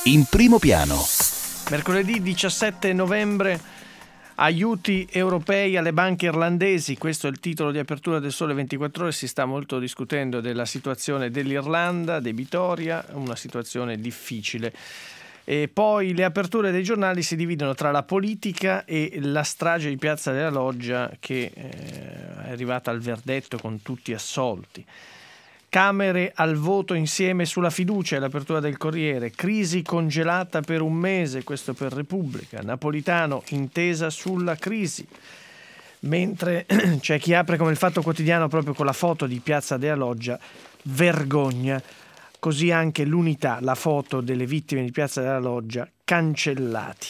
in primo piano. Mercoledì 17 novembre, aiuti europei alle banche irlandesi, questo è il titolo di apertura del Sole 24 Ore. Si sta molto discutendo della situazione dell'Irlanda debitoria, una situazione difficile. E poi le aperture dei giornali si dividono tra la politica e la strage di Piazza della Loggia che è arrivata al verdetto con tutti assolti. Camere al voto insieme sulla fiducia, è l'apertura del Corriere. Crisi congelata per un mese, questo per Repubblica. Napolitano, intesa sulla crisi. Mentre c'è chi apre come il Fatto Quotidiano proprio con la foto di Piazza della Loggia, vergogna. Così anche l'Unità, la foto delle vittime di Piazza della Loggia, cancellati.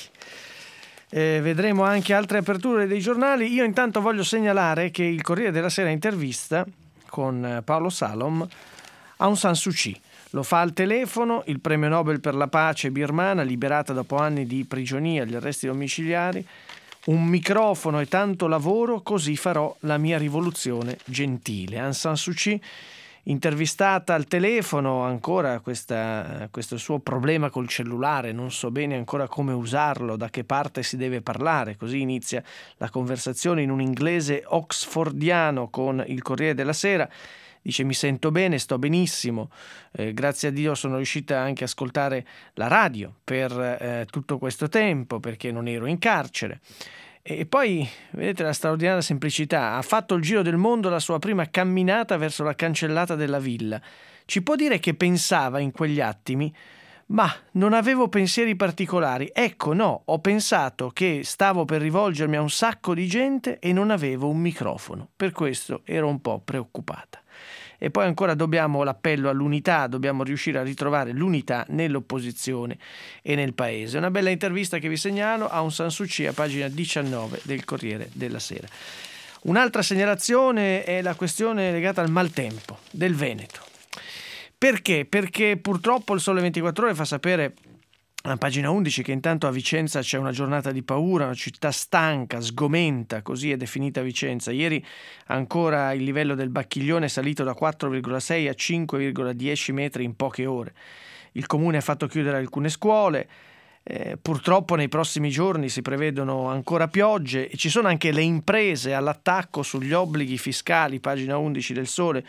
Vedremo anche altre aperture dei giornali. Io intanto voglio segnalare che il Corriere della Sera intervista con Paolo Salom Aung San Suu Kyi. Lo fa al telefono, il premio Nobel per la pace birmana, liberata dopo anni di prigionia, gli arresti domiciliari. Un microfono e tanto lavoro, così farò la mia rivoluzione gentile. Aung San Suu Kyi, intervistata al telefono, ancora questo suo problema col cellulare, non so bene ancora come usarlo, da che parte si deve parlare, così inizia la conversazione in un inglese oxfordiano con il Corriere della Sera. Dice: mi sento bene, sto benissimo, grazie a Dio sono riuscita anche a ascoltare la radio per tutto questo tempo perché non ero in carcere. E poi vedete la straordinaria semplicità. Ha fatto il giro del mondo, la sua prima camminata verso la cancellata della villa. Ci può dire che pensava in quegli attimi? Ma non avevo pensieri particolari. Ecco, no, ho pensato che stavo per rivolgermi a un sacco di gente e non avevo un microfono. Per questo ero un po' preoccupata. E poi ancora dobbiamo l'appello all'unità, dobbiamo riuscire a ritrovare l'unità nell'opposizione e nel paese. Una bella intervista che vi segnalo a Aung San Suu Kyi a pagina 19 del Corriere della Sera. Un'altra segnalazione è la questione legata al maltempo del Veneto. Perché? Perché purtroppo il Sole 24 Ore fa sapere a pagina 11 che intanto a Vicenza c'è una giornata di paura, una città stanca, sgomenta, così è definita Vicenza. Ieri ancora il livello del Bacchiglione è salito da 4,6 a 5,10 metri in poche ore. Il comune ha fatto chiudere alcune scuole, purtroppo nei prossimi giorni si prevedono ancora piogge e ci sono anche le imprese all'attacco sugli obblighi fiscali, pagina 11 del Sole,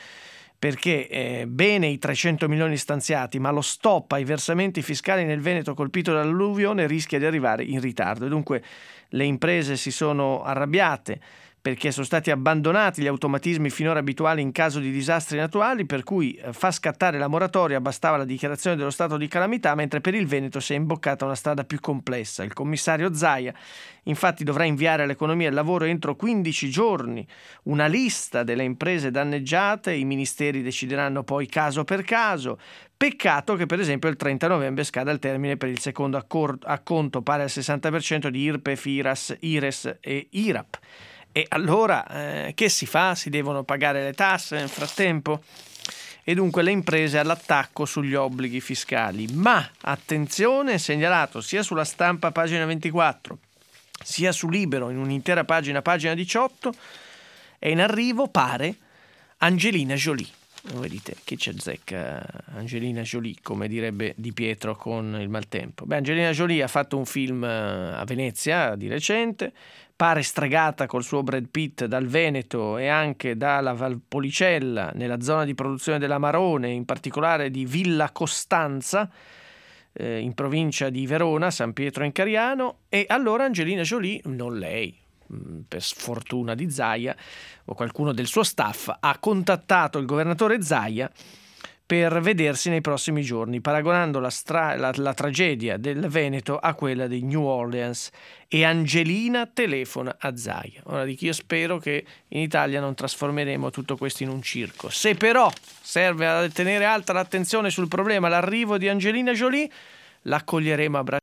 perché bene i 300 milioni stanziati, ma lo stop ai versamenti fiscali nel Veneto colpito dall'alluvione rischia di arrivare in ritardo. E dunque le imprese si sono arrabbiate perché sono stati abbandonati gli automatismi finora abituali in caso di disastri naturali, per cui fa scattare la moratoria bastava la dichiarazione dello stato di calamità, mentre per il Veneto si è imboccata una strada più complessa. Il commissario Zaia infatti dovrà inviare all'economia e al lavoro entro 15 giorni una lista delle imprese danneggiate, i ministeri decideranno poi caso per caso. Peccato che per esempio il 30 novembre scada il termine per il secondo acconto pari al 60% di IRPEF, IRAS, IRES e IRAP. E allora che si fa? Si devono pagare le tasse nel frattempo? E dunque le imprese all'attacco sugli obblighi fiscali. Ma attenzione, segnalato sia sulla Stampa pagina 24 sia su Libero in un'intera pagina 18, è in arrivo, pare, Angelina Jolie. Voi dite che ci azzecca Angelina Jolie, come direbbe Di Pietro con il maltempo. Angelina Jolie ha fatto un film a Venezia di recente, pare stregata col suo Brad Pitt dal Veneto e anche dalla Valpolicella, nella zona di produzione dell'Amarone, in particolare di Villa Costanza, in provincia di Verona, San Pietro in Cariano. E allora Angelina Jolie, non lei, per sfortuna di Zaia o qualcuno del suo staff, ha contattato il governatore Zaia per vedersi nei prossimi giorni, paragonando la tragedia del Veneto a quella di New Orleans, e Angelina telefona a Zaia. Ora dico, io spero che in Italia non trasformeremo tutto questo in un circo. Se però serve a tenere alta l'attenzione sul problema, l'arrivo di Angelina Jolie, l'accoglieremo a braccia